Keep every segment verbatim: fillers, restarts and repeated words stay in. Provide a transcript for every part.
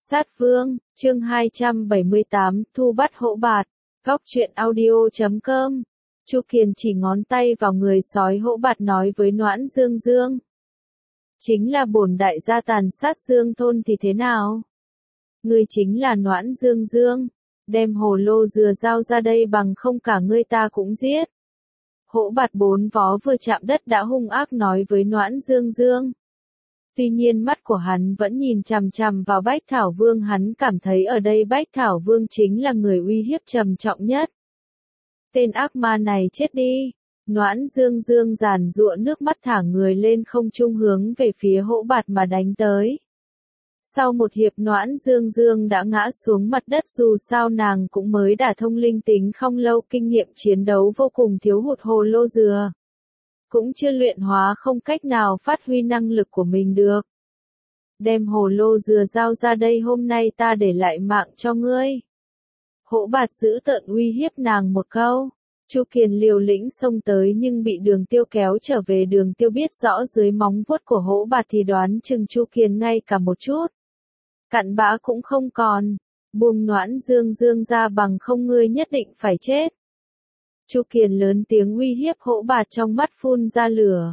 Sát Vương, chương hai trăm bảy mươi tám, Thu bắt Hỗ Bạt, góc truyện audio chấm com. Chu Kiền chỉ ngón tay vào người sói Hỗ Bạt nói với Noãn Dương Dương. Chính là bổn đại gia tàn sát Dương thôn thì thế nào? Ngươi chính là Noãn Dương Dương, đem hồ lô dừa giao ra đây bằng không cả ngươi ta cũng giết. Hỗ Bạt bốn vó vừa chạm đất đã hung ác nói với Noãn Dương Dương. Tuy nhiên mắt của hắn vẫn nhìn chằm chằm vào Bách Thảo Vương, hắn cảm thấy ở đây Bách Thảo Vương chính là người uy hiếp trầm trọng nhất. Tên ác ma này chết đi. Noãn Dương Dương giàn giụa nước mắt thả người lên không trung hướng về phía Hỗ Bạt mà đánh tới. Sau một hiệp Noãn Dương Dương đã ngã xuống mặt đất, dù sao nàng cũng mới đả thông linh tính không lâu, kinh nghiệm chiến đấu vô cùng thiếu hụt, hồ lô dừa cũng chưa luyện hóa, không cách nào phát huy năng lực của mình được. Đem hồ lô dừa giao ra đây, hôm nay ta để lại mạng cho ngươi. Hỗ Bạt giữ tợn uy hiếp nàng một câu. Chu Kiền liều lĩnh xông tới nhưng bị Đường Tiêu kéo trở về. Đường Tiêu biết rõ dưới móng vuốt của Hỗ Bạt thì đoán chừng Chu Kiền ngay cả một chút cặn bã cũng không còn. Buông Noãn Dương Dương ra bằng không ngươi nhất định phải chết. Chu Kiền lớn tiếng uy hiếp Hỗ Bạt, trong mắt phun ra lửa.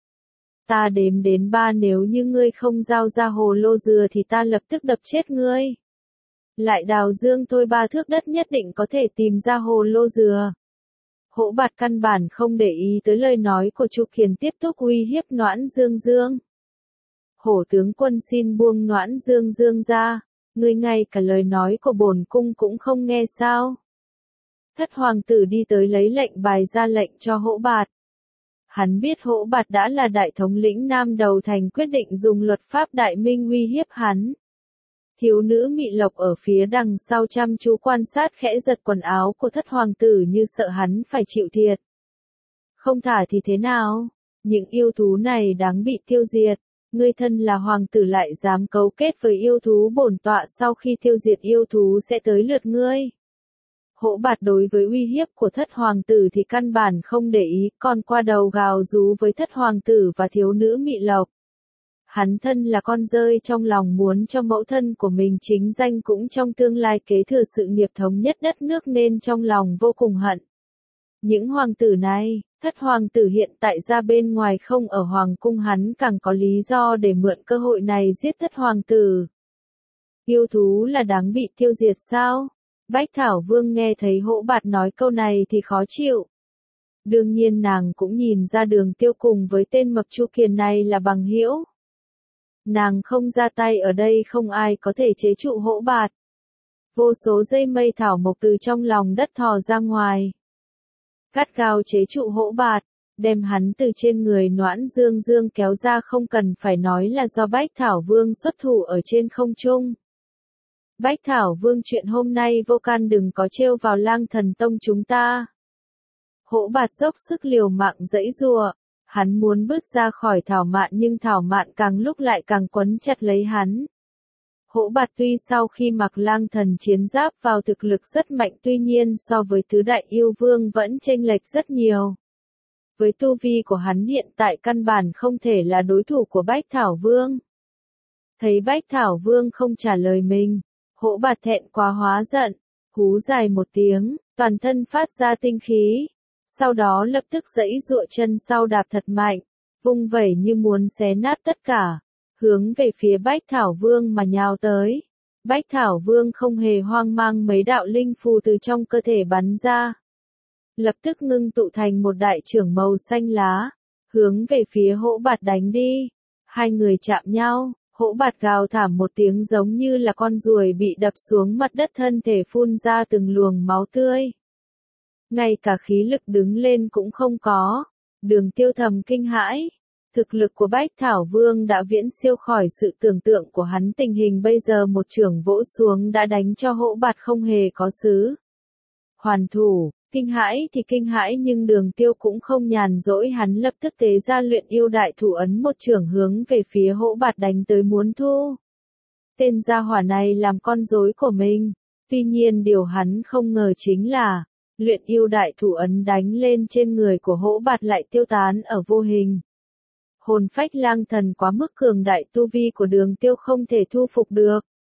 Ta đếm đến ba, nếu như ngươi không giao ra hồ lô dừa thì ta lập tức đập chết ngươi. Lại đào dương tôi ba thước đất nhất định có thể tìm ra hồ lô dừa. Hỗ Bạt căn bản không để ý tới lời nói của Chu Kiền, tiếp tục uy hiếp Noãn Dương Dương. Hổ tướng quân xin buông Noãn Dương Dương ra, ngươi ngay cả lời nói của bổn cung cũng không nghe sao? Thất hoàng tử đi tới lấy lệnh bài ra lệnh cho Hỗ Bạt. Hắn biết Hỗ Bạt đã là đại thống lĩnh Nam Đầu Thành, quyết định dùng luật pháp đại minh uy hiếp hắn. Thiếu nữ Mị Lộc ở phía đằng sau chăm chú quan sát, khẽ giật quần áo của thất hoàng tử như sợ hắn phải chịu thiệt. Không thả thì thế nào? Những yêu thú này đáng bị tiêu diệt. Ngươi thân là hoàng tử lại dám cấu kết với yêu thú, bổn tọa sau khi tiêu diệt yêu thú sẽ tới lượt ngươi. Hỗ Bạt đối với uy hiếp của thất hoàng tử thì căn bản không để ý, còn qua đầu gào rú với thất hoàng tử và thiếu nữ Mị Lộc. Hắn thân là con rơi trong lòng, muốn cho mẫu thân của mình chính danh, cũng trong tương lai kế thừa sự nghiệp thống nhất đất nước, nên trong lòng vô cùng hận những hoàng tử này. Thất hoàng tử hiện tại ra bên ngoài không ở hoàng cung, hắn càng có lý do để mượn cơ hội này giết thất hoàng tử. Yêu thú là đáng bị tiêu diệt sao? Bách Thảo Vương nghe thấy Hỗ Bạt nói câu này thì khó chịu. Đương nhiên nàng cũng nhìn ra Đường Tiêu cùng với tên mập Chu Kiền này là bằng hữu. Nàng không ra tay ở đây không ai có thể chế trụ Hỗ Bạt. Vô số dây mây thảo mộc từ trong lòng đất thò ra ngoài, gắt gao chế trụ Hỗ Bạt, đem hắn từ trên người Noãn Dương Dương kéo ra, không cần phải nói là do Bách Thảo Vương xuất thủ ở trên không trung. Bách Thảo Vương, chuyện hôm nay vô can, đừng có trêu vào Lang Thần Tông chúng ta. Hỗ Bạt dốc sức liều mạng giãy giụa, hắn muốn bước ra khỏi thảo mạn nhưng thảo mạn càng lúc lại càng quấn chặt lấy hắn. Hỗ Bạt tuy sau khi mặc Lang Thần chiến giáp vào thực lực rất mạnh, tuy nhiên so với tứ đại yêu vương vẫn chênh lệch rất nhiều. Với tu vi của hắn hiện tại căn bản không thể là đối thủ của Bách Thảo Vương. Thấy Bách Thảo Vương không trả lời mình, Hỗ Bạt thẹn quá hóa giận, hú dài một tiếng, toàn thân phát ra tinh khí. Sau đó lập tức giãy giụa chân sau đạp thật mạnh, vung vẩy như muốn xé nát tất cả, hướng về phía Bách Thảo Vương mà nhào tới. Bách Thảo Vương không hề hoang mang, mấy đạo linh phù từ trong cơ thể bắn ra, lập tức ngưng tụ thành một đại chưởng màu xanh lá, hướng về phía Hỗ Bạt đánh đi. Hai người chạm nhau, Hỗ Bạt gào thảm một tiếng giống như là con ruồi bị đập xuống mặt đất, thân thể phun ra từng luồng máu tươi. Ngay cả khí lực đứng lên cũng không có. Đường Tiêu thầm kinh hãi. Thực lực của Bách Thảo Vương đã viễn siêu khỏi sự tưởng tượng của hắn, tình hình bây giờ một chưởng vỗ xuống đã đánh cho Hỗ Bạt không hề có xứ hoàn thủ. Kinh hãi thì kinh hãi nhưng Đường Tiêu cũng không nhàn rỗi, hắn lập tức tế ra luyện yêu đại thủ ấn, một chưởng hướng về phía Hỗ Bạt đánh tới, muốn thu tên gia hỏa này làm con rối của mình. Tuy nhiên điều hắn không ngờ chính là luyện yêu đại thủ ấn đánh lên trên người của Hỗ Bạt lại tiêu tán ở vô hình. Hồn phách lang thần quá mức cường đại, tu vi của Đường Tiêu không thể thu phục được.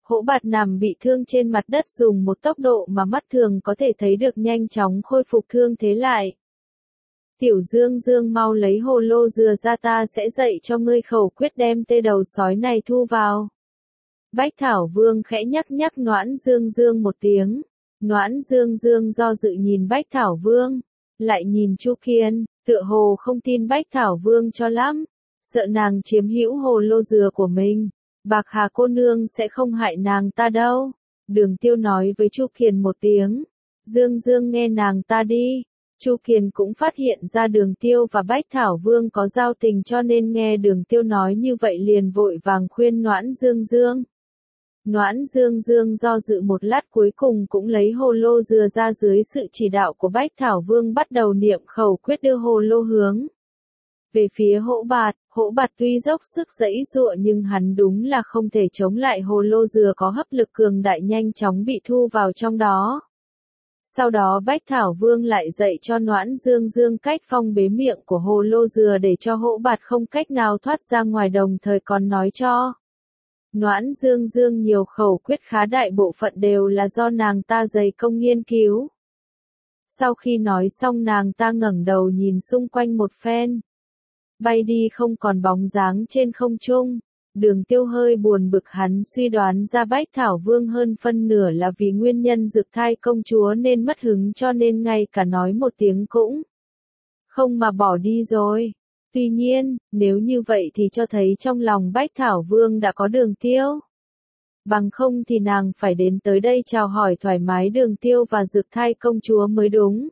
Hỗ Bạt nằm bị thương trên mặt đất dùng một tốc độ mà mắt thường có thể thấy được nhanh chóng khôi phục thương thế lại. Tiểu Dương Dương mau lấy hồ lô dừa ra, ta sẽ dạy cho ngươi khẩu quyết đem tê đầu sói này thu vào. Bách Thảo Vương khẽ nhắc nhắc Noãn Dương Dương một tiếng. Noãn Dương Dương do dự nhìn Bách Thảo Vương, lại nhìn Chu Kiên, tựa hồ không tin Bách Thảo Vương cho lắm, sợ nàng chiếm hữu hồ lô dừa của mình. Bạc Hà cô nương sẽ không hại nàng ta đâu. Đường Tiêu nói với Chu Kiền một tiếng. Dương Dương nghe nàng ta đi. Chu Kiền cũng phát hiện ra Đường Tiêu và Bách Thảo Vương có giao tình, cho nên nghe Đường Tiêu nói như vậy liền vội vàng khuyên Noãn Dương Dương. Noãn Dương Dương do dự một lát cuối cùng cũng lấy hồ lô dừa ra, dưới sự chỉ đạo của Bách Thảo Vương bắt đầu niệm khẩu quyết đưa hồ lô hướng về phía Hỗ Bạt. Hỗ Bạt tuy dốc sức giãy giụa nhưng hắn đúng là không thể chống lại hồ lô dừa có hấp lực cường đại, nhanh chóng bị thu vào trong đó. Sau đó Bách Thảo Vương lại dạy cho Noãn Dương Dương cách phong bế miệng của hồ lô dừa để cho Hỗ Bạt không cách nào thoát ra ngoài, đồng thời còn nói cho Noãn Dương Dương nhiều khẩu quyết khá đại bộ phận đều là do nàng ta dày công nghiên cứu. Sau khi nói xong nàng ta ngẩng đầu nhìn xung quanh một phen, bay đi không còn bóng dáng trên không trung. Đường Tiêu hơi buồn bực, hắn suy đoán ra Bách Thảo Vương hơn phân nửa là vì nguyên nhân Dực Thai công chúa nên mất hứng, cho nên ngay cả nói một tiếng cũng không mà bỏ đi rồi. Tuy nhiên, nếu như vậy thì cho thấy trong lòng Bách Thảo Vương đã có Đường Tiêu. Bằng không thì nàng phải đến tới đây chào hỏi thoải mái Đường Tiêu và Dực Thai công chúa mới đúng.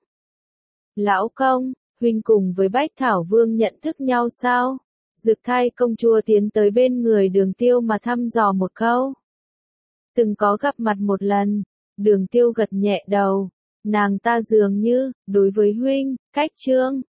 Lão công, huynh cùng với Bách Thảo Vương nhận thức nhau sao? Dực Thai công chúa tiến tới bên người Đường Tiêu mà thăm dò một câu. Từng có gặp mặt một lần. Đường Tiêu gật nhẹ đầu. Nàng ta dường như, đối với huynh, cách trương,